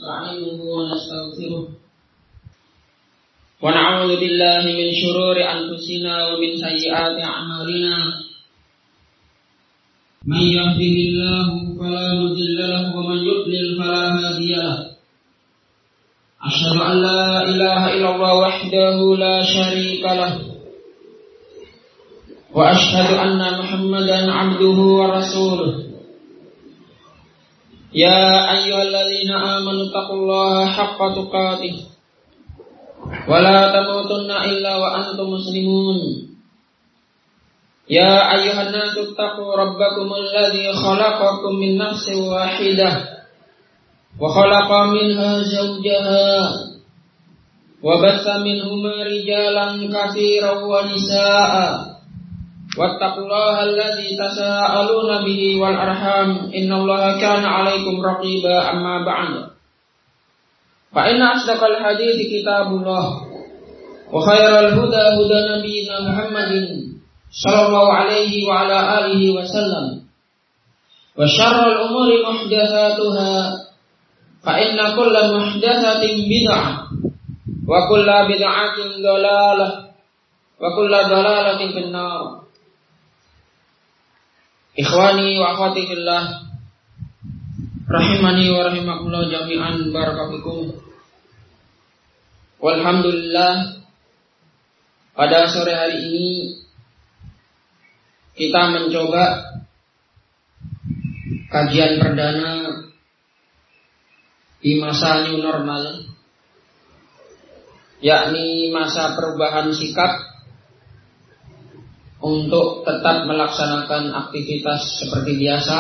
ونستعينه ونستغفره ونعوذ بالله من شرور أنفسنا ومن سيئات أعمالنا من يهده الله فلا مضل له ومن يضلل فلا هادي له أشهد أن لا إله إلا الله وحده لا شريك له وأشهد أن محمدا عبده ورسوله يا أيها الذين آمنوا اتقوا الله حق تقاته ولا تموتن إلا وأنتم مسلمون يا أيها الناس اتقوا ربكم الذي خلقكم من نفس واحدة وخلق منها زوجها وبث منهما رجالا كثيرا ونساء واتقوا الله الذي تساءلون به والأرحام إن الله كان عليكم رقيبا أما بعد فإن أصدق الحديث كتاب الله وخير الهدى هدى نبينا محمد صلى الله عليه وعلى آله وسلم وشر الأمور محدثاتها فإن كل محدثة بدعة وكل بدعة ضلالة وكل ضلالة في النار. Ikhwani wa akhwati fillah rahimani wa rahimakumullah jami'an barakatukum. Walhamdulillah, pada sore hari ini kita mencoba kajian perdana di masa new normal, yakni masa perubahan sikap untuk tetap melaksanakan aktivitas seperti biasa,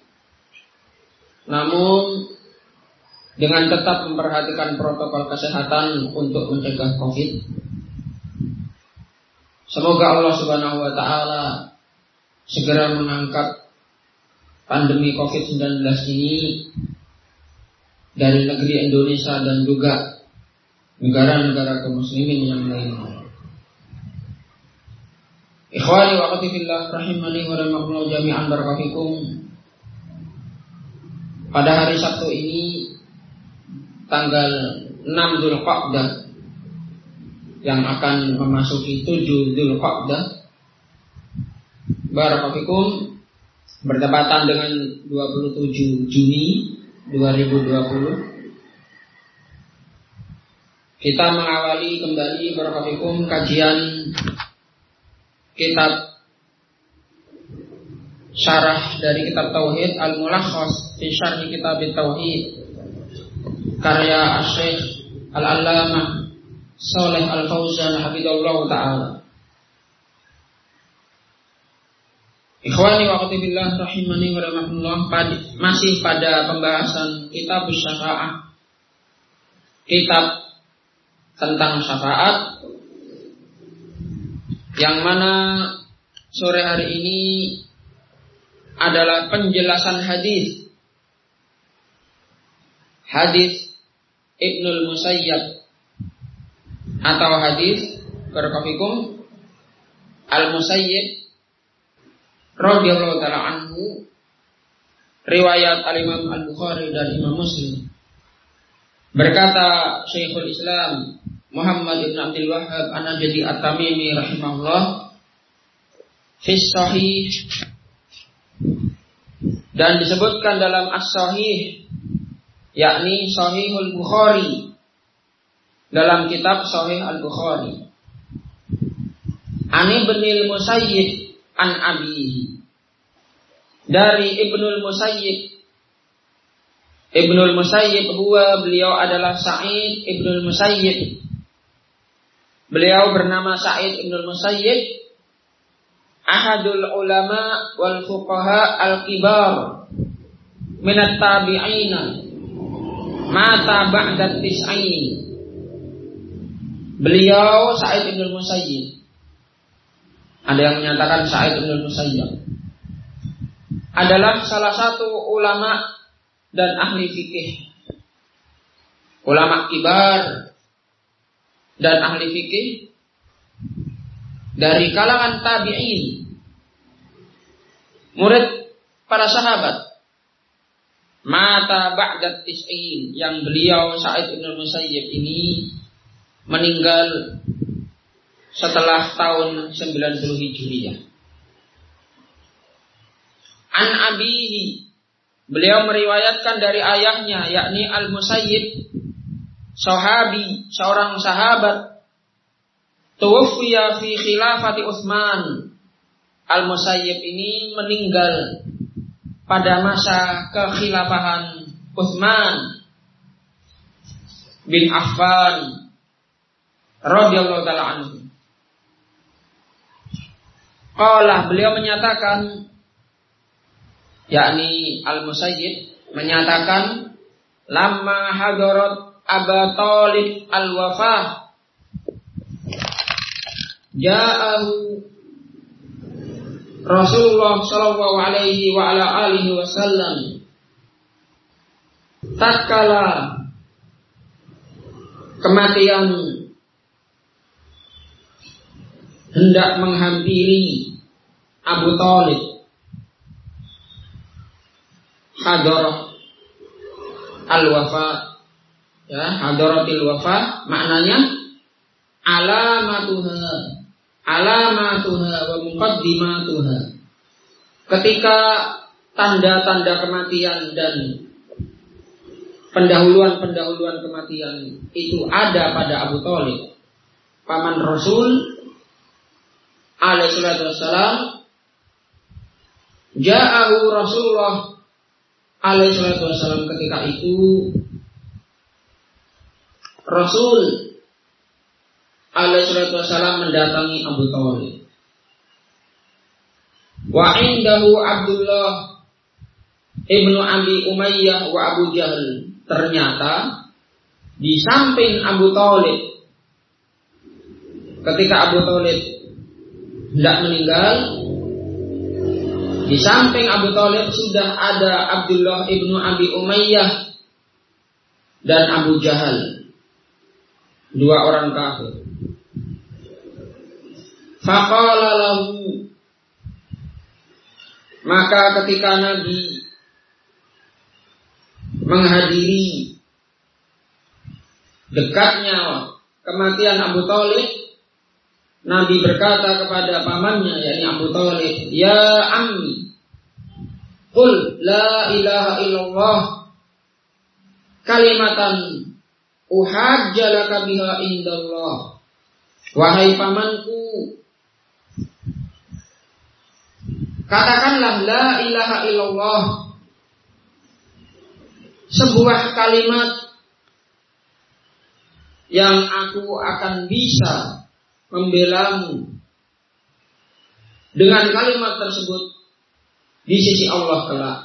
namun dengan tetap memperhatikan protokol kesehatan untuk mencegah COVID. Semoga Allah Subhanahu wa Ta'ala segera mengangkat pandemi COVID-19 ini dari negeri Indonesia dan juga negara-negara kaum muslimin yang lainnya. Ikhwani wa akhwati fillah rahimani wa rahimakumullah jami'an barakatukum. Pada hari Sabtu ini tanggal 6 Dzulqa'dah yang akan memasuki 7 Dzulqa'dah barakatukum, bertepatan dengan 27 Juni 2020, kita mengawali kembali barakatukum kajian kitab syarah dari kitab Tauhid Al-Mulakhas fi Syarh Kitab Tauhid karya Syekh Al-Allamah Shalih Al-Fauzan hafizallahu taala. Ikhwani wa akhwati fillah rahimani wa rahimakumullah, masih pada pembahasan kitab syafaat, kitab tentang syafaat, yang mana sore hari ini adalah penjelasan hadis Ibnul Musayyab atau hadis barakallahu Al-Musayyib radhiyallahu ta'ala anhu, riwayat Al-Imam Al-Bukhari dan Imam Muslim. Berkata Syekhul Islam Muhammad ibn Abdul Wahhab An-Najdi At-Tamimi rahimahullah fi Sahih, dan disebutkan dalam As-Sahih, yakni Sahihul Bukhari, dalam kitab Sahih Al-Bukhari, Ani Ibnul Musayyib an abihi, dari Ibnul Musayyib. Ibnul Musayyib beliau adalah Sa'id Ibnul Musayyib. Beliau bernama Sa'id Ibnul Musayyib, ahadul ulama wal fuqaha al-kibar minat tabi'ina, mata ba'da tis'ain. Beliau Sa'id Ibnul Musayyib, ada yang menyatakan Sa'id Ibnul Musayyib adalah salah satu ulama dan ahli fikih, ulama kibar dan ahli fikih dari kalangan tabi'in, murid para sahabat. mata ba'da tis'in, yang beliau Sa'id bin Musayyib ini meninggal setelah tahun 90 Hijriah. An abihi, beliau meriwayatkan dari ayahnya, yakni Al-Musayyib, sahabi, seorang sahabat, tuwfiya fi khilafati Utsman. Al-Musayyib ini meninggal pada masa kekhilafahan Utsman bin Affan radhiyallahu taala anhu. Qala, beliau menyatakan, yakni Al-Musayyib menyatakan, lamma hadarat Aba Thalib al-wafah, ja'ahu Rasulullah sallallahu alaihi wa ala alihi wasallam tatkala kematian hendak menghampiri Abu Thalib. Hadarah al-wafa, ya, hadaratil wafa maknanya alamatuha wa muqaddimatuha. Ketika tanda-tanda kematian dan pendahuluan kematian itu ada pada Abu Thalib, paman Rasul alaihi salatu wassalam, ja'ahu Rasulullah alaihi salatu wassalam, ketika itu Rasul alaihi salatu wassalam mendatangi Abu Thalib. Wa indahu Abdullah ibnu Abi Umayyah wa Abu Jahal. Ternyata di samping Abu Thalib, ketika Abu Thalib hendak meninggal, di samping Abu Thalib sudah ada Abdullah ibnu Abi Umayyah dan Abu Jahal, dua orang kafir. Faqala lahu, maka ketika Nabi menghadiri dekatnya kematian Abu Thalib, Nabi berkata kepada pamannya, yakni Abu Thalib, ya ammi, qul la ilaha illallah kalimatan uhajjalaka biha indallah. Wahai pamanku, katakanlah la ilaha illallah, sebuah kalimat yang aku akan bisa membelamu dengan kalimat tersebut di sisi Allah kelak.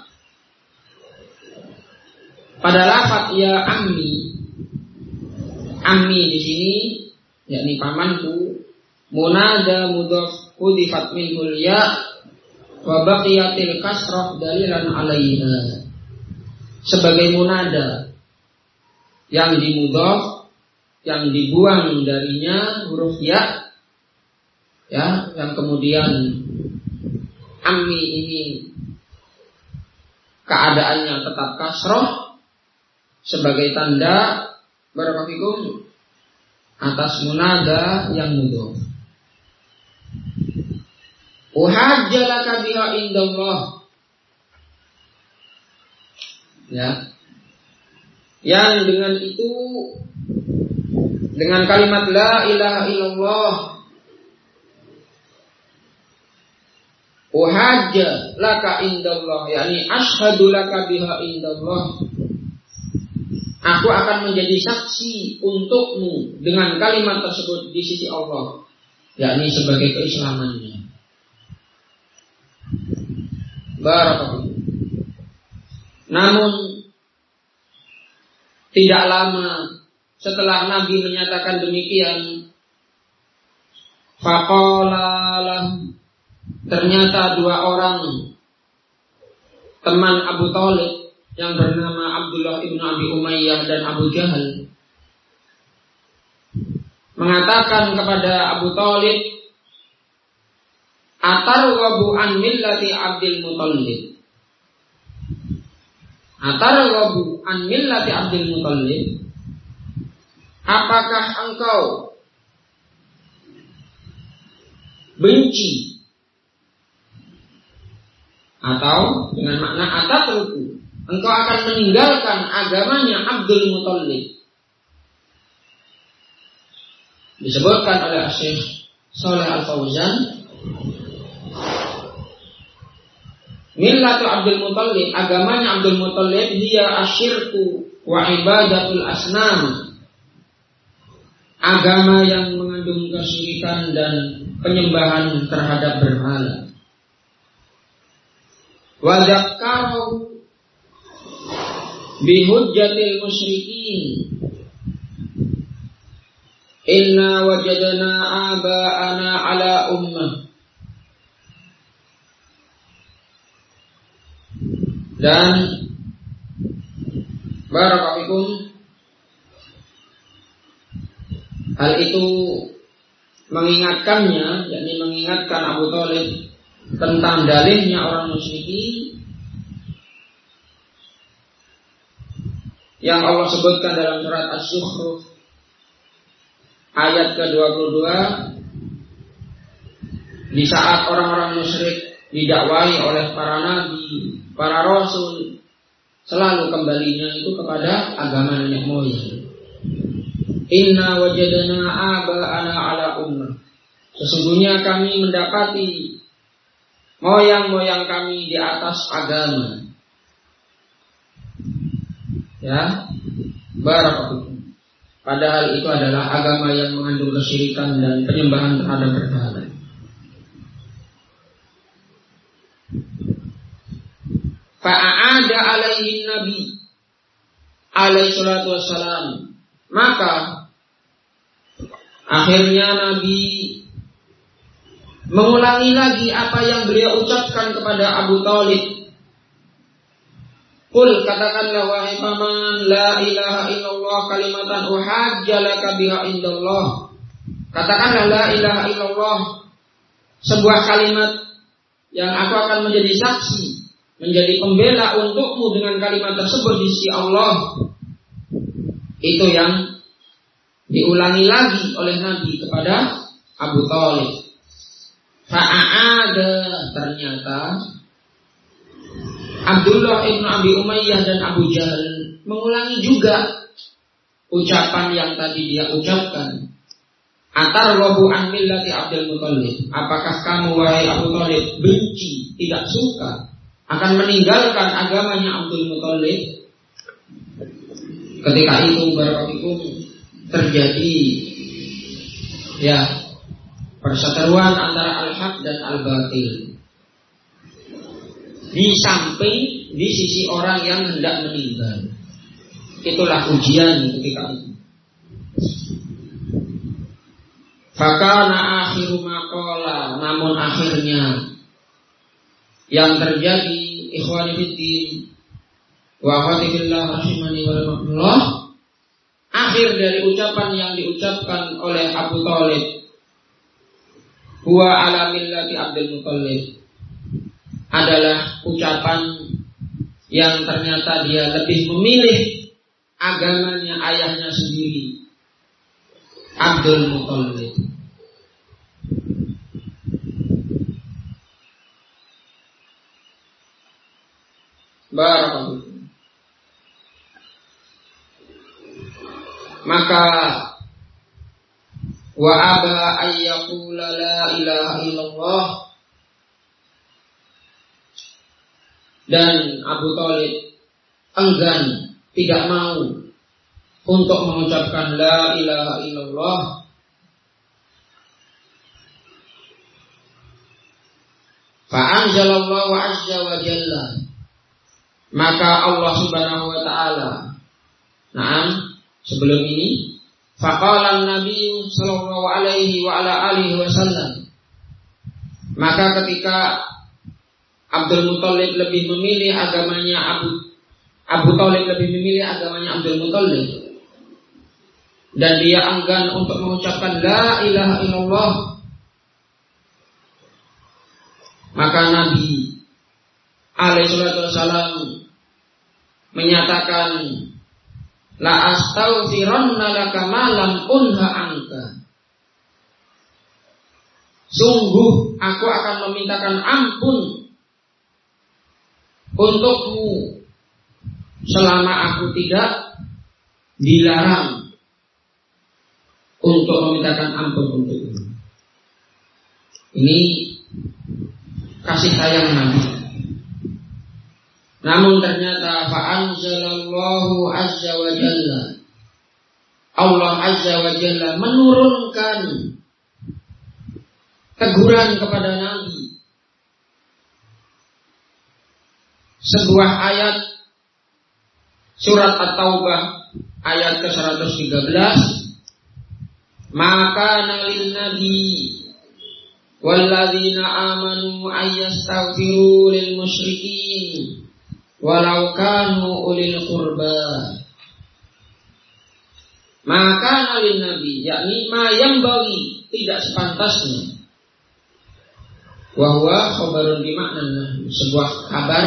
Pada lafaz ya ammi, ammi di sini yakni pamanku, munada mudhaf hudifat minhul ya wa baqiyatil kasrah dalilan alaiha. Sebagai munada yang dimudhaf, yang dibuang darinya huruf ya, ya, yang kemudian ammi ini keadaannya tetap kasroh sebagai tanda barakallahu atas munada yang mudhaf. Uhajjalaka biha indallah, ya, yang dengan itu, dengan kalimat la ilaha illallah, uhajja laka indallah, yakni ashhadu laka biha indallah, aku akan menjadi saksi untukmu dengan kalimat tersebut di sisi Allah, yakni sebagai keislamannya. Barakallahu. Namun tidak lama setelah Nabi menyatakan demikian, faqala lahu, ternyata dua orang teman Abu Thalib yang bernama Abdullah ibnu Abi Umayyah dan Abu Jahal mengatakan kepada Abu Thalib, atarghabu an millati Abdul Muthalib, Atarghabu an millati Abdul Muthalib, apakah engkau benci, atau dengan makna atatruku, engkau akan meninggalkan agamanya Abdul Muthalib. Disebutkan oleh Syekh Shalih Al-Fauzan, millatu Abdul Muthalib, agamanya Abdul Muthalib, dia asyirku wa ibadatul asnam, agama yang mengandung kesyirikan dan penyembahan terhadap berhala. Wa dzakarahu bihujjatil musyrikin, inna wajadna aba'ana ala ummah. Dan barakallahu, hal itu mengingatkannya, yakni mengingatkan Abu Thalib tentang dalihnya orang musyrikin yang Allah sebutkan dalam surat Asy-Zukhruf ayat ke-22, di saat orang-orang musyrik didakwai oleh para nabi, para rasul, selalu kembalinya itu kepada agama nenek moyang. Inna wajadna aba'ana ala ummah, sesungguhnya kami mendapati moyang-moyang kami di atas agama. Ya, barakallahu. Padahal itu adalah agama yang mengandung kesyirikan dan penyembahan terhadap berhala. Fa'ada alaihi nabi alaihi salatu wassalam, maka akhirnya Nabi mengulangi lagi apa yang beliau ucapkan kepada Abu Thalib. Qul, katakanlah wahai paman, la ilaha illallah kalimatan uhajjalaka biha indallah. Katakanlah la ilaha illallah, sebuah kalimat yang aku akan menjadi saksi, menjadi pembela untukmu dengan kalimat tersebut di sisi Allah. Itu yang diulangi lagi oleh Nabi kepada Abu Thalib. Fa'ada, ternyata Abdullah ibn Abi Umayyah dan Abu Jahal mengulangi juga ucapan yang tadi dia ucapkan. Atarghabu an millati Abdul Muthalib, apakah kamu wahai Abu Thalib benci, tidak suka, akan meninggalkan agamanya Abdul Muthalib? Ketika itu barakallahu terjadi perseteruan antara al-haq dan al-batil. Di samping, di sisi orang yang hendak meninggal. Itulah ujian ketika itu. Fakana akhiru maqala, namun akhirnya yang terjadi, ikhwani fiddin wa akhwati fillah rahimani wa rahmatullah, akhir dari ucapan yang diucapkan oleh Abu Thalib, huwa ala millati Abdul Muthalib, adalah ucapan yang ternyata dia lebih memilih agamanya ayahnya sendiri, Abdul Muthalib. Barakallahu. Maka wa aba ayyaqula la ilaha illallah, dan Abu Thalib enggan, tidak mau untuk mengucapkan la ilaha illallah. Fa'anzalallahu azza wa jalla, maka Allah subhanahu wa ta'ala, sebelum ini, faqala an-nabiy sallallahu alaihi wa ala alihi wasallam, maka ketika Abdul Muthalib lebih memilih agamanya Abu Thalib lebih memilih agamanya Abdul Muthalib, dan dia enggan untuk mengucapkan la ilaha illallah, maka Nabi alaihi salatu wasallam menyatakan la astaghfiranna laka ma lam unha anka. Sungguh aku akan memintakan ampun untukmu selama aku tidak dilarang untuk memintakan ampun untukmu. Ini kasih sayang Nabi. Namun ternyata fa'anzalallahu azza wa jalla, Allah azza wa jalla menurunkan teguran kepada Nabi. Sebuah ayat surat At-Taubah ayat ke-113, maka nalil nabi walladzina amanu ayyastaghfiru lil musyrikin walau kanu ulil qurba. Maka nalil nabi, yakni ma yang bagi, tidak sepantasnya. Wahwa khabarun bimakna, sebuah kabar,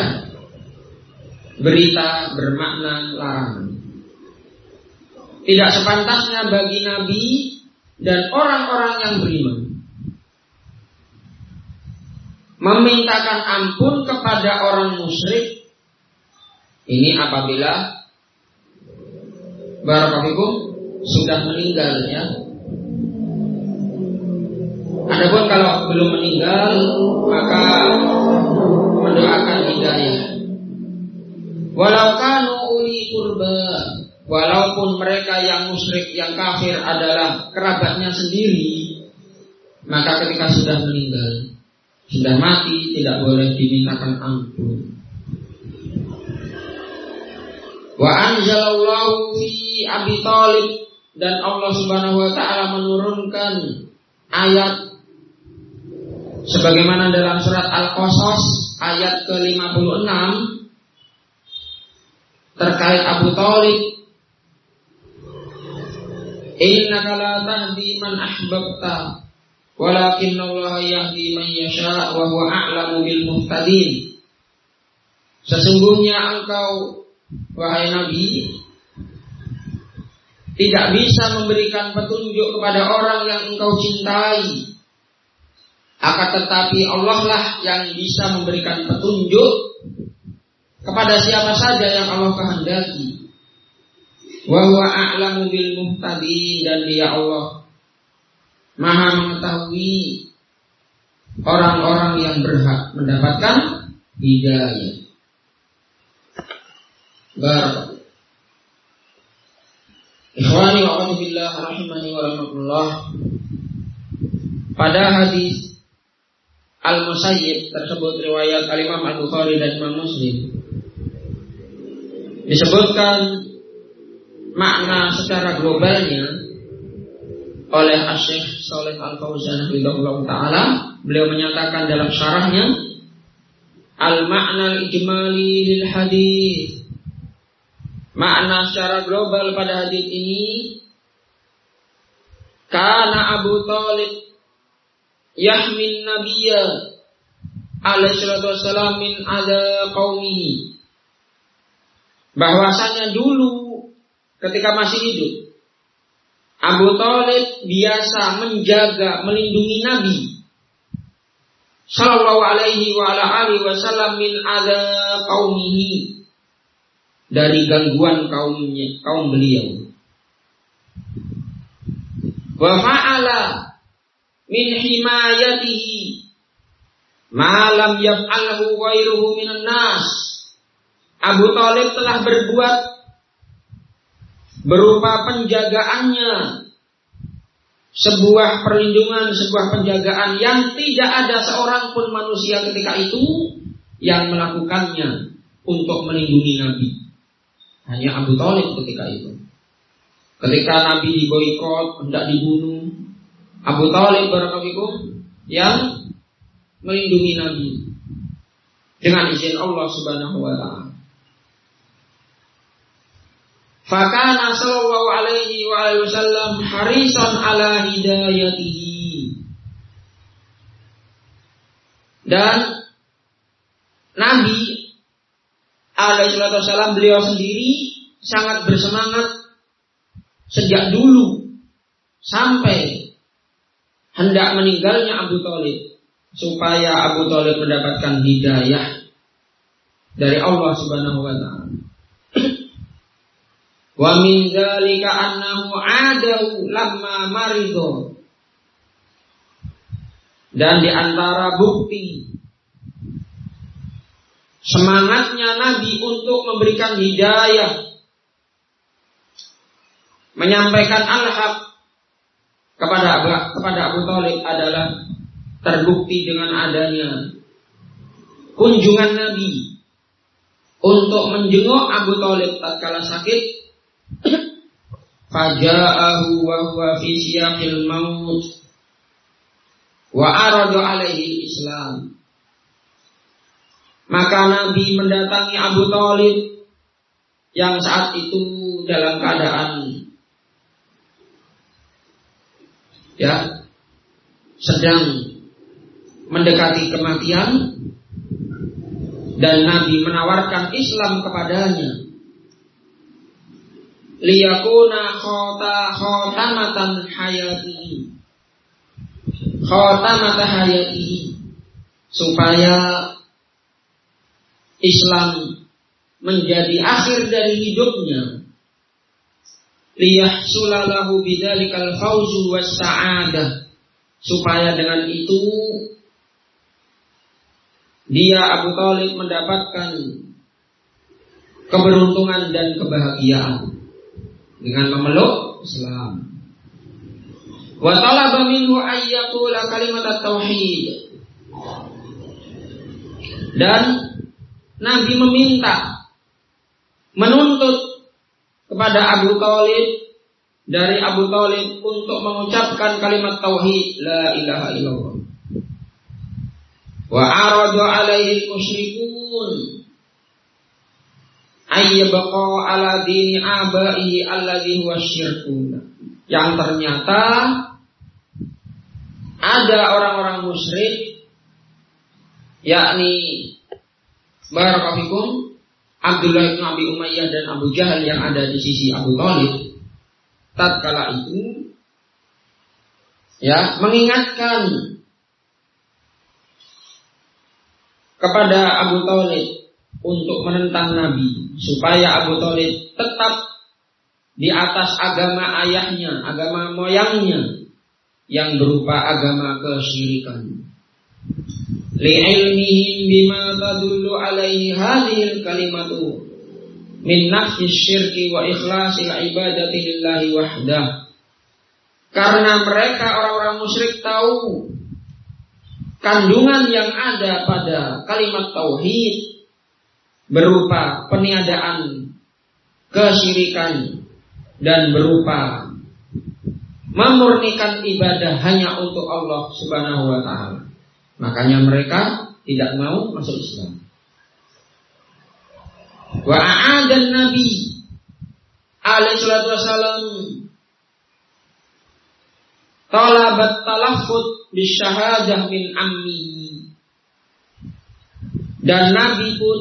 berita bermakna larangan. Tidak sepantasnya bagi Nabi dan orang-orang yang beriman memintakan ampun kepada orang musyrik. Ini apabila barakallahu sudah meninggal, ya. Adapun kalau belum meninggal, maka mendoakan hidayah. Walau kanu uli qurba, walaupun mereka yang musyrik, yang kafir adalah kerabatnya sendiri, maka ketika sudah meninggal, sudah mati, tidak boleh dimintakan ampun. Wa anzalallahu fi Abi Thalib, dan Allah Subhanahu wa taala menurunkan ayat sebagaimana dalam surat Al-Qasas ayat ke-56 terkait Abu Thalib. Innaka la tahdi man ahbabta walakinnallaha yahdi man yasha wa huwa a'lamu bil muhtadin. Sesungguhnya engkau, wahai Nabi, tidak bisa memberikan petunjuk kepada orang yang engkau cintai. Akan tetapi Allah lah yang bisa memberikan petunjuk kepada siapa saja yang Allah kehendaki. Wa huwa a'lamu bil muhtadin, dan Dia Allah Maha mengetahui orang-orang yang berhak mendapatkan hidayah. Barakallahu. Ikhwani wa akhwati billah rahimani wa rahmatullah. Pada hadis Al-Musayyib tersebut riwayat Al-Imam Al-Bukhari dan Imam Muslim, disebutkan makna secara globalnya oleh Asy-Syaikh Shalih Al-Fauzan hafizahullah taala. Beliau menyatakan dalam syarahnya, al-ma'na al-ijmali lil hadis, makna secara global pada hadis ini, kana Abu Thalib yahmin nabiyya alaihi salatu wassalam min adza qaumihi, bahwasanya dulu ketika masih hidup Abu Thalib biasa menjaga, melindungi Nabi sallallahu alaihi wa ala alihi wasallam min adza qaumihi, dari gangguan kaumnya, kaum beliau. Wa fa'ala min himayatihi ma lam yaf'alhu ghairuhu minan nas. Abu Thalib telah berbuat berupa penjagaannya, sebuah perlindungan, sebuah penjagaan yang tidak ada seorang pun manusia ketika itu yang melakukannya untuk melindungi Nabi. Hanya Abu Thalib ketika itu. Ketika Nabi diboikot, hendak dibunuh, Abu Thalib barakallahu yang melindungi Nabi dengan izin Allah Subhanahu wa taala. Fakana sallallahu alaihi wa alihi wasallam harisan ala hidayatihi. Dan Nabi alaihissalam beliau sendiri sangat bersemangat sejak dulu sampai hendak meninggalnya Abu Thalib supaya Abu Thalib mendapatkan hidayah dari Allah Subhanahu wa taala. Wa min dzalika annahu adahu lamma marido. Dan di antara bukti semangatnya Nabi untuk memberikan hidayah, menyampaikan al-haq kepada Abu Thalib adalah terbukti dengan adanya kunjungan Nabi untuk menjenguk Abu Thalib tatkala sakit. Faja'ahu wa huwa fi siyaqil maut wa arada alaihi Islam. Maka Nabi mendatangi Abu Thalib yang saat itu dalam keadaan sedang mendekati kematian, dan Nabi menawarkan Islam kepadanya. Liyakuna khotamatan hayatihi, khotamata hayatihi, supaya Islam menjadi akhir dari hidupnya. Liyahsulalahu bidzalikal fauzu was sa'adah, supaya dengan itu dia Abu Thalib mendapatkan keberuntungan dan kebahagiaan dengan memeluk Islam. Wa talaba minhu ayyaqula kalimat at-tauhid. Dan Nabi menuntut kepada Abu Thalib, dari Abu Thalib untuk mengucapkan kalimat tauhid, la ilaha illallah. Wa arada alaihi musyrikun ayyabqa ala dini abaihi alladhi huwa syirkun. Yang ternyata ada orang-orang musyrik, yakni barakallahu Abdullah bin Abi Umayyah dan Abu Jahal yang ada di sisi Abu Thalib. Tatkala itu mengingatkan kepada Abu Thalib untuk menentang Nabi, supaya Abu Thalib tetap di atas agama ayahnya, agama moyangnya yang berupa agama kesyirikan. Li'ilmihim bima tadullu alaihi hadhil kalimatu min nafsi syirki wa ikhlasil ibadati lillahi wahdah. Karena mereka orang-orang musyrik tahu kandungan yang ada pada kalimat tauhid berupa peniadaan kesyirikan dan berupa memurnikan ibadah hanya untuk Allah Subhanahu wa taala. Makanya mereka tidak mau masuk Islam. Wa a'adan Nabi alaihi salatu wasallam talabat talaffuz bisyahadah min ammihi. Dan Nabi pun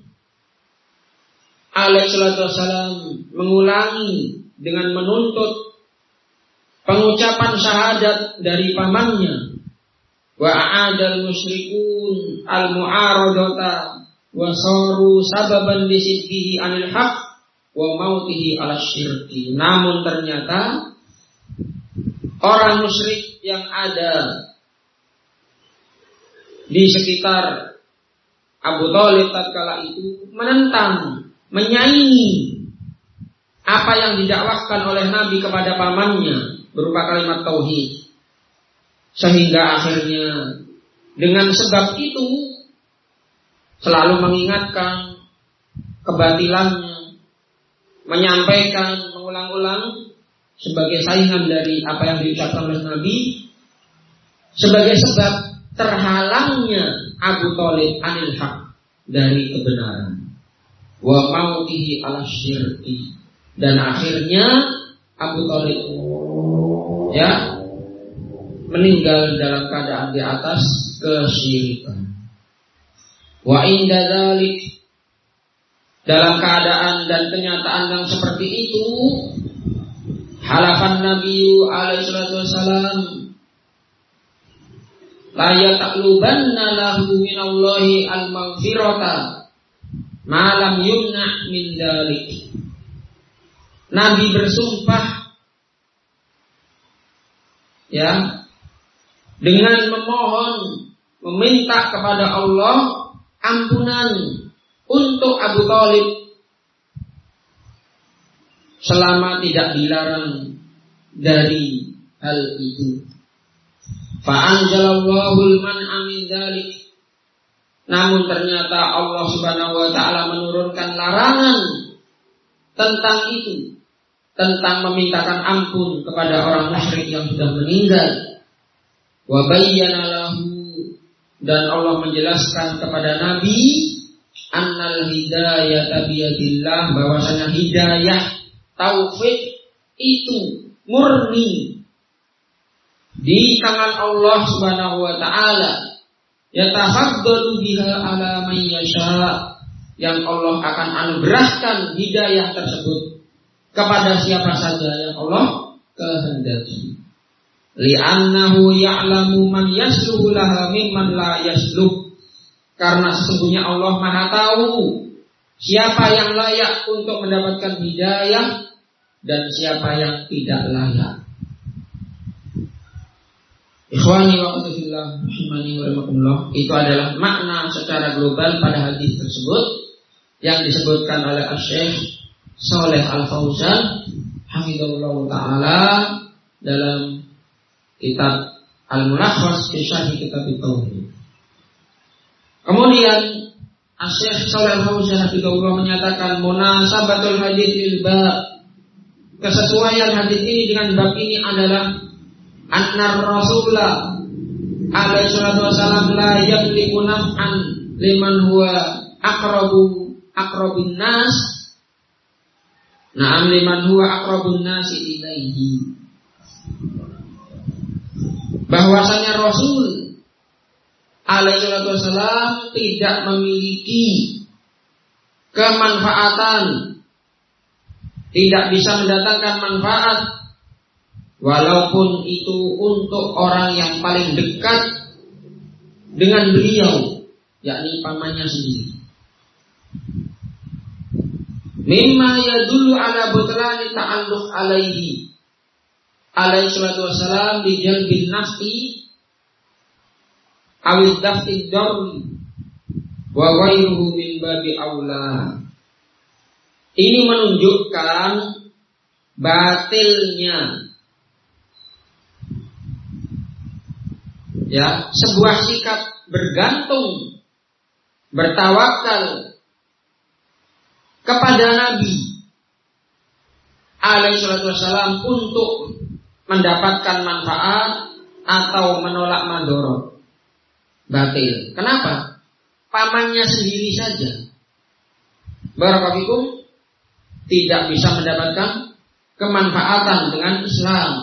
alaihi salatu wasallam mengulangi dengan menuntut pengucapan syahadat dari pamannya. Wa a'adal musyrikun al-mu'aradata wa saru sababan lisiddihi anil haq wa mautihi ala syirki. Namun ternyata orang musyrik yang ada di sekitar Abu Thalib tatkala itu menentang, menyaingi apa yang didakwahkan oleh Nabi kepada pamannya berupa kalimat tauhid. Sehingga akhirnya dengan sebab itu selalu mengingatkan kebatilannya, menyampaikan, mengulang-ulang sebagai saingan dari apa yang diucapkan oleh Nabi, sebagai sebab terhalangnya Abu Thalib anil haq, dari kebenaran, wa mautihi ala syirki, dan akhirnya Abu Thalib meninggal dalam keadaan di atas kesyirikan. Wa inda dzalik, dalam keadaan dan kenyataan yang seperti itu, halafan Nabi alaihi salatu wasalam, la yataqlubanna lahu minallahi al-maghfirata ma lam yumna min dzalik. Nabi bersumpah ya dengan meminta kepada Allah ampunan untuk Abu Thalib selama tidak dilarang dari hal itu. Fa'anjalallahul man'a min dzalik. Namun ternyata Allah Subhanahu wa taala menurunkan larangan tentang itu, tentang memintakan ampun kepada orang musyrik yang sudah meninggal. Wa bayyana lahu, dan Allah menjelaskan kepada Nabi annal hidayata biyadillah, bahwasanya hidayah taufik itu murni di tangan Allah Subhanahu wa taala. Yatafaddalu biha ala man yasha, yang Allah akan anugerahkan hidayah tersebut kepada siapa saja yang Allah kehendaki. Li'annahu ya'lamu man yasluhu laha mimman la yasluh, karena sesungguhnya Allah Maha tahu siapa yang layak untuk mendapatkan hidayah dan siapa yang tidak layak. Ikhwani wa akhwati rahimani wa rahimakumullah, itu adalah makna secara global pada hadis tersebut yang disebutkan oleh Asy-Syaikh Shalih Al-Fauzan hafizahullah taala dalam kitab Al-Mulakhas fi Syarh Kitab Tauhid. Kemudian Asy-Syaikh Shalih Al-Fauzan hafizahullah menyatakan munasabatul hadits lil bab, kesesuaian hadis ini dengan bab ini adalah anna Rasulullah alaihi salatu wasallam la yamliku naf'an liman huwa aqrabun nas, na'am liman huwa aqrabun nasi ilaihi, bahwasanya Rasul alaihi salatu wasallam tidak memiliki kemanfaatan, tidak bisa mendatangkan manfaat walaupun itu untuk orang yang paling dekat dengan beliau, yakni pamannya sendiri. Mimma yadullu ala butlani ta'alluq alaihi salatu wassalam bi jalbin nafsi awil dafti darri wa ghairuhu min babi aula. Ini menunjukkan batilnya ya sebuah sikap bergantung, bertawakal kepada Nabi alaihi salatu wassalam untuk mendapatkan manfaat atau menolak madharat. Batil. Kenapa? Pamannya sendiri saja, barakallahu, tidak bisa mendapatkan kemanfaatan dengan Islam.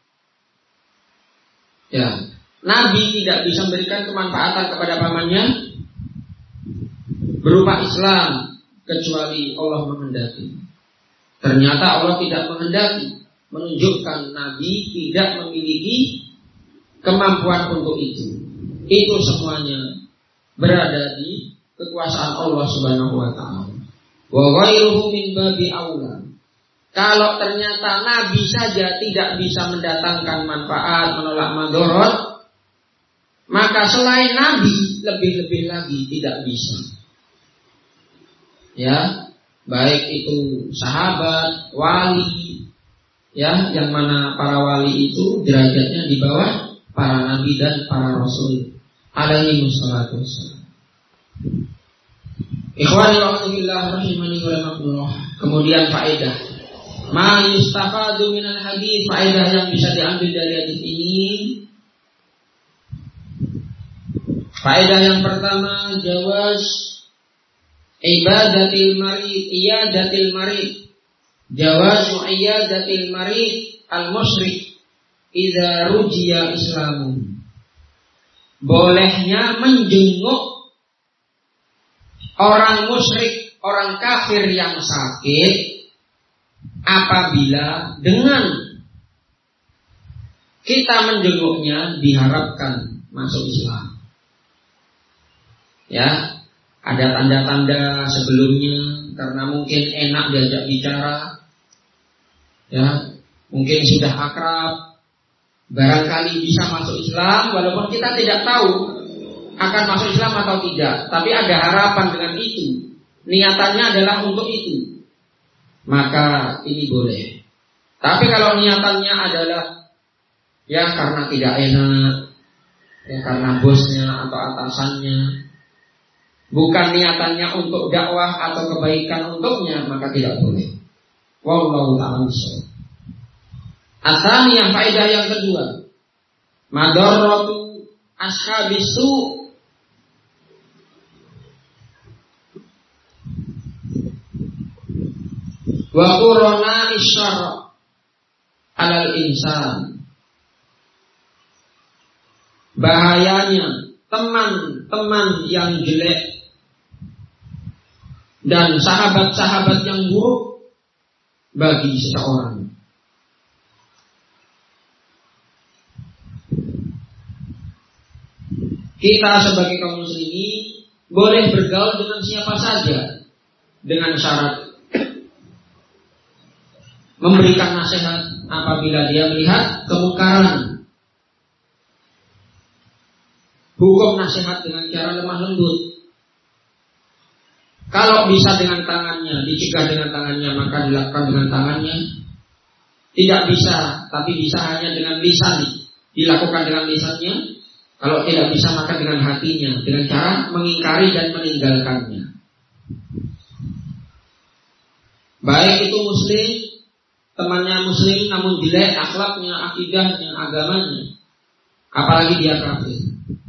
Ya, Nabi tidak bisa memberikan kemanfaatan kepada pamannya berupa Islam kecuali Allah menghendaki. Ternyata Allah tidak menghendaki, menunjukkan Nabi tidak memiliki kemampuan untuk itu. Itu semuanya berada di kekuasaan Allah Subhanahu wa taala. Wa ghairuhu min babi aula. Kalau ternyata Nabi saja tidak bisa mendatangkan manfaat, menolak madharat, maka selain Nabi lebih-lebih lagi tidak bisa. Ya, baik itu sahabat, wali, ya, yang mana para wali itu derajatnya di bawah para nabi dan para rasul alaihi wassalatu wassalam. Ikhwani wa akhwati rahimani wa rahimakumullah. Kemudian faedah ma yustafadu minal hadis, faedah yang bisa diambil dari hadis ini. Faedah yang pertama, jawaz iyadatil marid, jawazu iyadatil marid al-musyrik idza rujiya islamu. Bolehnya menjenguk orang musyrik, orang kafir yang sakit apabila dengan kita menjenguknya diharapkan masuk Islam. Ya, ada tanda-tanda sebelumnya karena mungkin enak diajak bicara, ya, mungkin sudah akrab, barangkali bisa masuk Islam walaupun kita tidak tahu akan masuk Islam atau tidak, tapi ada harapan dengan itu, niatannya adalah untuk itu, maka ini boleh. Tapi kalau niatannya adalah ya karena tidak enak, ya karena bosnya atau atasannya, bukan niatannya untuk dakwah atau kebaikan untuknya, maka tidak boleh. Wallahu ta'ala bishawab. Asani yang faedah yang kedua, madarratu ashabis su' wa qurana isyara alal insan. Bahayanya teman-teman yang jelek dan sahabat-sahabat yang buruk bagi seseorang. Kita sebagai kaum muslimin boleh bergaul dengan siapa saja dengan syarat memberikan nasihat apabila dia melihat kemungkaran. Hukum nasihat dengan cara lemah lembut. Kalau bisa dengan tangannya, dicegah dengan tangannya, maka dilakukan dengan tangannya. Tidak bisa, tapi bisa hanya dengan lisan, dilakukan dengan lisannya. Kalau tidak bisa, maka dengan hatinya, dengan cara mengingkari dan meninggalkannya. Baik itu muslim, temannya muslim namun jelek akhlaknya, akidahnya, agamanya, apalagi dia kafir.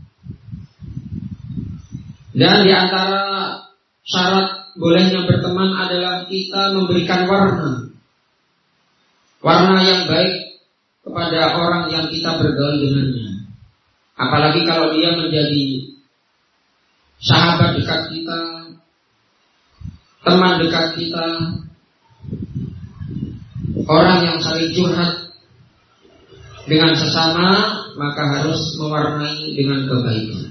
Dan di antara syarat bolehnya berteman adalah kita memberikan warna yang baik kepada orang yang kita bergaul dengannya. Apalagi kalau dia menjadi sahabat dekat kita, teman dekat kita, orang yang saling curhat dengan sesama, maka harus mewarnai dengan kebaikan.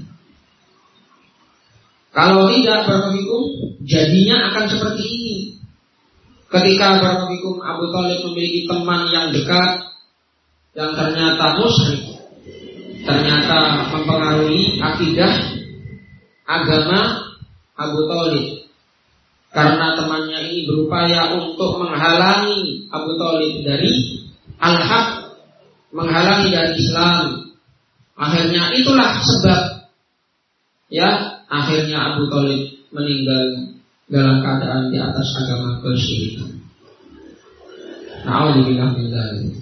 Kalau tidak, barakallahu, jadinya akan seperti ini. Ketika barakallahu Abu Thalib memiliki teman yang dekat, yang ternyata musyrik, ternyata mempengaruhi akidah agama Abu Thalib. Karena temannya ini berupaya untuk menghalangi Abu Thalib dari al-haq, menghalangi dari Islam. Akhirnya itulah sebab, ya, akhirnya Abu Thalib meninggal dalam keadaan di atas agama kesyirikan. Na'udzubillah min dzalik.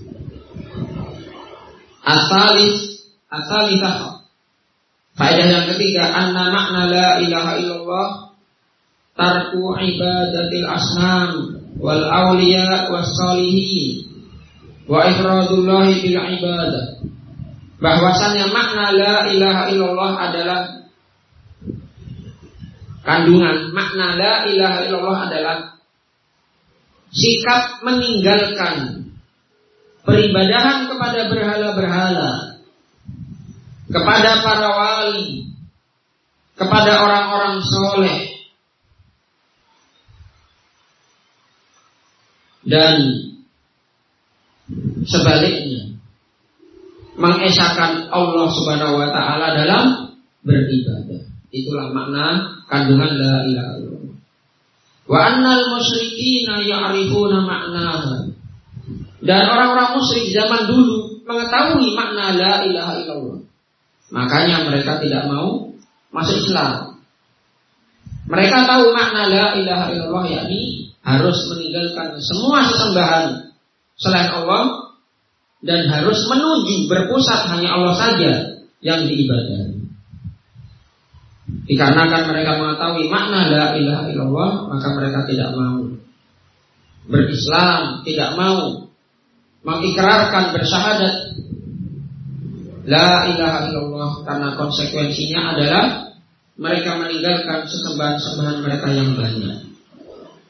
As-salisah. Faedah yang ketiga, anna makna la ilaha illallah tarku ibadatil asnam wal awliya was salihin wa ifradullahi bil ibadah. Bahwasanya makna la ilaha illallah adalah kandungan makna la ilaha illallah adalah sikap meninggalkan peribadahan kepada berhala-berhala, kepada para wali, kepada orang-orang soleh, dan sebaliknya mengesahkan Allah Subhanahu wa taala dalam beribadah. Itulah makna kandungan la ilaha illallah. Wa annal musyrikina ya'rifuna maknaha. Dan orang-orang musyrik zaman dulu mengetahui makna la ilaha illallah. Makanya mereka tidak mau masuk Islam. Mereka tahu makna la ilaha illallah, yakni harus meninggalkan semua sesembahan selain Allah dan harus menuju berpusat hanya Allah saja yang diibadahi. Dikarenakan mereka mengetahui makna la ilaha illallah, maka mereka tidak mau berislam, tidak mau mengikrarkan bersyahadat la ilaha illallah, karena konsekuensinya adalah mereka meninggalkan sesembahan-sembahan mereka yang banyak.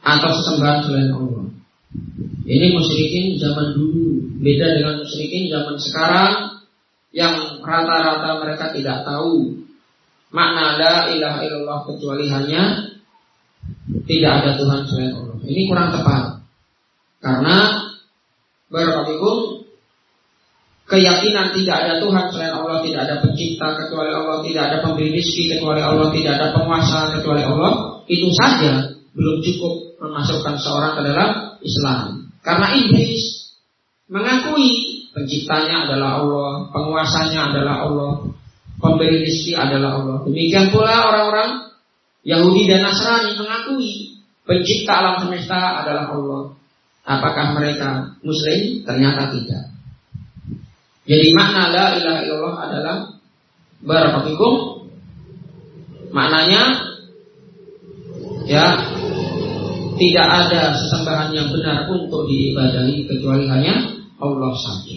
atau sesembahan selain Allah. Ini musyrikin zaman dulu, beda dengan musyrikin zaman sekarang yang rata-rata mereka tidak tahu makna la ilaha illallah kecuali hanya tidak ada Tuhan selain Allah. Ini kurang tepat. Karena barakallahu keyakinan tidak ada Tuhan selain Allah, tidak ada pencipta kecuali Allah, tidak ada pemberi rezeki kecuali Allah, tidak ada penguasa kecuali Allah, itu saja belum cukup memasukkan seorang ke dalam Islam. Karena iblis mengakui penciptanya adalah Allah, penguasanya adalah Allah, pemberi rezeki adalah Allah. Demikian pula orang-orang Yahudi dan Nasrani mengakui pencipta alam semesta adalah Allah. Apakah mereka Muslim? Ternyata tidak. Jadi makna la ilaha illallah adalah barakallahu maknanya ya, tidak ada sesembahan yang benar untuk diibadahi kecuali hanya Allah saja.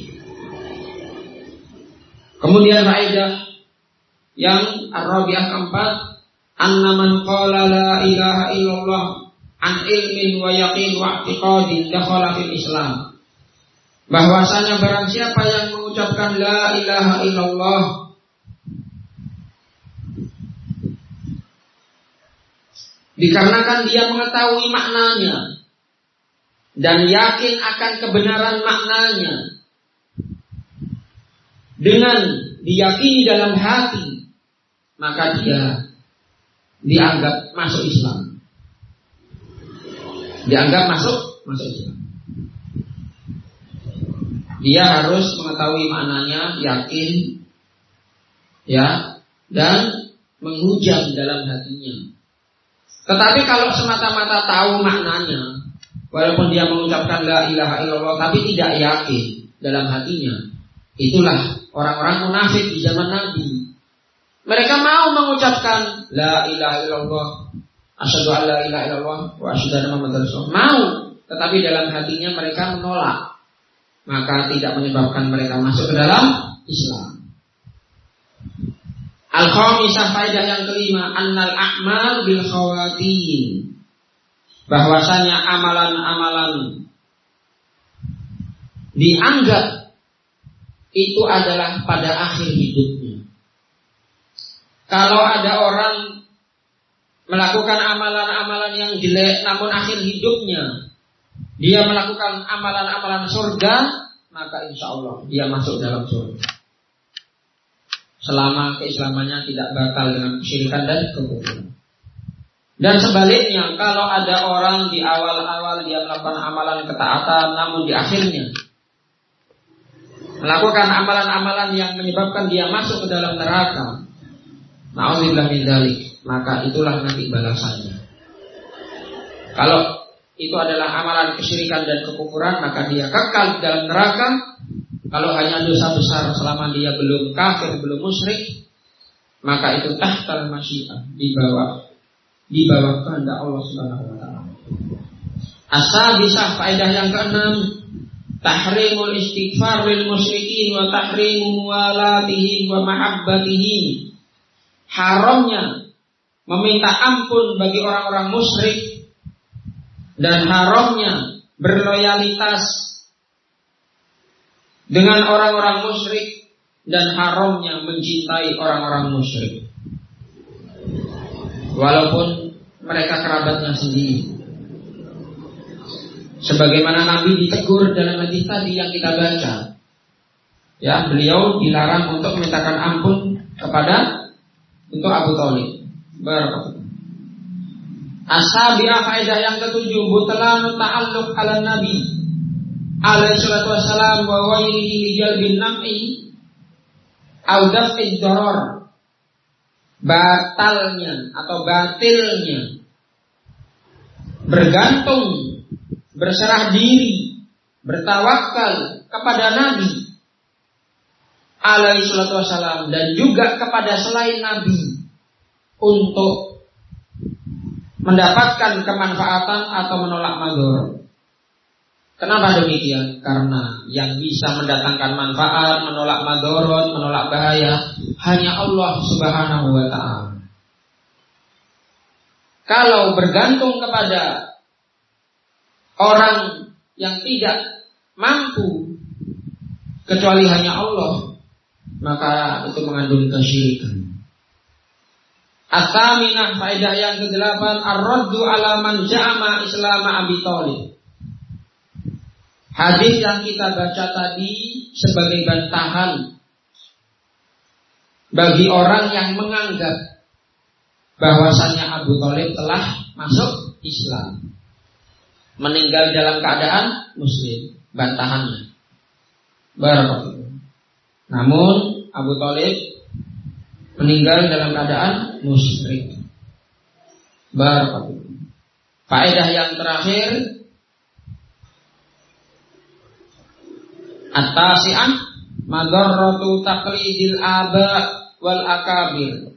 Kemudian faedah yang ar-rabi'ah keempat, anna man qala la ilaha illallah an ilmin wa yaqin wa i'tiqadin dakhala fil Islam. Bahwasanya barang siapa yang mengucapkan la ilaha illallah dikarenakan dia mengetahui maknanya dan yakin akan kebenaran maknanya, dengan diyakini dalam hati, maka dia dianggap masuk Islam. Dianggap masuk Islam. Dia harus mengetahui maknanya, yakin, ya, dan menghujam dalam hatinya. Tetapi kalau semata-mata tahu maknanya, walaupun dia mengucapkan la ilaha illallah tapi tidak yakin dalam hatinya, itulah orang-orang munafik di zaman Nabi. Mereka mau mengucapkan la ilaha illallah, asyhadu an la ilaha illallah wa asyhadu anna muhammadar rasulullah, mau, tetapi dalam hatinya mereka menolak. Maka tidak menyebabkan mereka masuk ke dalam Islam. Al-khamisah, faedah yang kelima, annal a'mal bil khawatim. Bahwasanya amalan-amalan dianggap itu adalah pada akhir hidupnya. Kalau ada orang melakukan amalan-amalan yang jelek namun akhir hidupnya dia melakukan amalan-amalan surga, maka insya Allah dia masuk dalam surga. Selama keislamannya tidak batal dengan kesyirikan dan kekufuran. Dan sebaliknya, kalau ada orang di awal-awal dia melakukan amalan ketaatan, namun di akhirnya melakukan amalan-amalan yang menyebabkan dia masuk ke dalam neraka, na'udzubillah min dzalik, maka itulah nanti balasannya. Kalau itu adalah amalan kesyirikan dan kekufuran, maka dia kekal di dalam neraka. Kalau hanya dosa besar selama dia belum kafir, belum musyrik, maka itu tahtal masyiah, di bawah kehendak Allah Subhanahu wa taala. As-sadisah, faedah yang keenam, tahrimul istighfar lil musyrikin wa tahrimu muwalatihim wa mahabbatihim. Haramnya meminta ampun bagi orang-orang musyrik dan haramnya berloyalitas dengan orang-orang musyrik dan haramnya mencintai orang-orang musyrik walaupun mereka kerabatnya sendiri. Sebagaimana Nabi ditegur dalam hadis tadi yang kita baca, ya, beliau dilarang untuk memintakan ampun untuk Abu Thalib. Barakallahu. As-sabi'ah, faedah yang ketujuh, butlan ta'alluq ala Nabi alaihi salatu wassalam wa ghairihi li jalbin naf'i au daf'i dharar. Batalnya atau batilnya bergantung, berserah diri, bertawakal kepada Nabi alaihi salatu wassalam dan juga kepada selain Nabi untuk mendapatkan kemanfaatan atau menolak madhar. Kenapa demikian? Karena yang bisa mendatangkan manfaat, menolak madharat, menolak bahaya hanya Allah Subhanahu wa taala. Kalau bergantung kepada orang yang tidak mampu kecuali hanya Allah, maka itu mengandung kesyirikan. At-taminah, faedah yang ke-8, ar-raddu ala man ja'ama islama Abi Thalib. Hadis yang kita baca tadi sebagai bantahan bagi orang yang menganggap bahwasannya Abu Thalib telah masuk Islam, meninggal dalam keadaan muslim. Bantahannya, barakallahu. Namun Abu Thalib meninggal dalam keadaan musyrik. Barakallahu. Faedah yang terakhir, at-tasi'ah, madarratu taqlidil aba wal akabir.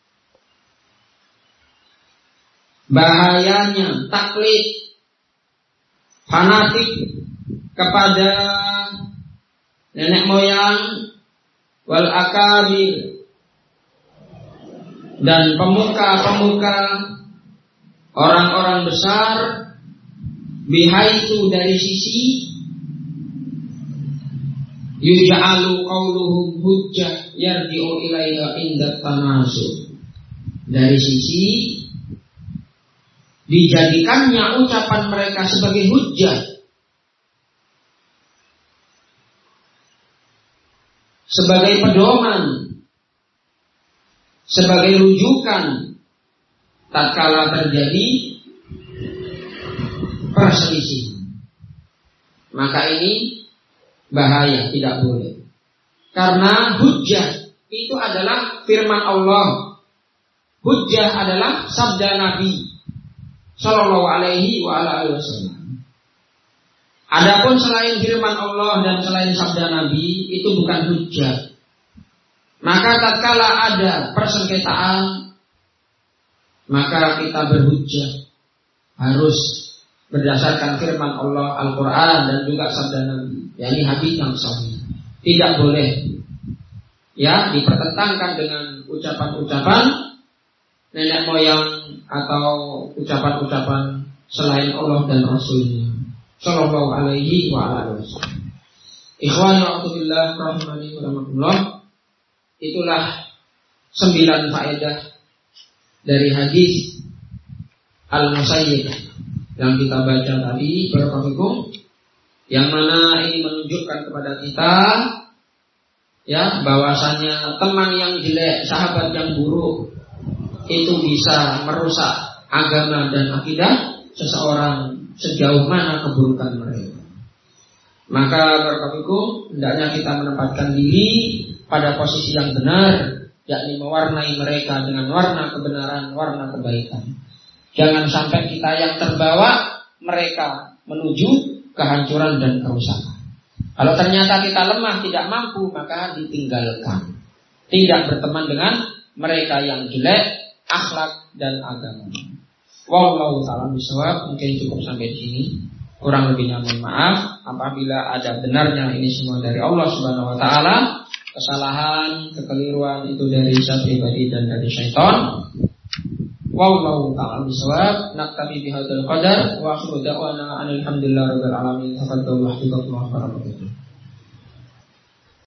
Bahayanya taklid, fanatik kepada nenek moyang, wal akabir, dan pemuka-pemuka, orang-orang besar, bihaitu dari sisi yuj'alu qawluhum hujjah yarji'u ilaiha inda tanasub, dari sisi dijadikannya ucapan mereka sebagai hujjah, sebagai pedoman, sebagai rujukan tatkala terjadi perselisihan. Maka ini bahaya, tidak boleh. Karena hujjah itu adalah firman Allah. Hujjah adalah sabda Nabi Sallallahu alaihi wasallam. Adapun selain firman Allah dan selain sabda Nabi, itu bukan hujjah. Maka tatkala ada persengketaan, maka kita berhujjah harus berdasarkan firman Allah, Al-Quran, dan juga sabda Nabi, yakni hadis yang sahih. Tidak boleh dipertentangkan dengan ucapan-ucapan nenek moyang atau ucapan-ucapan selain Allah dan Rasulnya Sallallahu alaihi wasallam. Ikhwan wa billah rahimani wa rahmatullah. Itulah 9 faedah dari hadis Al-Musayyib yang kita baca tadi, barakallahu, yang mana ini menunjukkan kepada kita bahwasanya teman yang jelek, sahabat yang buruk itu bisa merusak agama dan akidah seseorang sejauh mana keburukan mereka. Maka barakallahu, hendaknya kita menempatkan diri pada posisi yang benar, yakni mewarnai mereka dengan warna kebenaran, warna kebaikan. Jangan sampai kita yang terbawa mereka menuju kehancuran dan kerusakan. Kalau ternyata kita lemah, tidak mampu, maka ditinggalkan. Tidak berteman dengan mereka yang jelek akhlak dan agama. Wallahu ta'ala bishawab. Mungkin cukup sampai di sini. Kurang lebihnya mohon maaf. Apabila ada benarnya, ini semua dari Allah Subhanahu wa ta'ala. Kesalahan, kekeliruan itu dari saya pribadi dan dari syaitan. Wallahu ta'ala bishawab. Naktabi bihadzal qadar wa akhiru da'wana alhamdulillahi rabbil alamin. Tafadhalu wa hafizakumullah.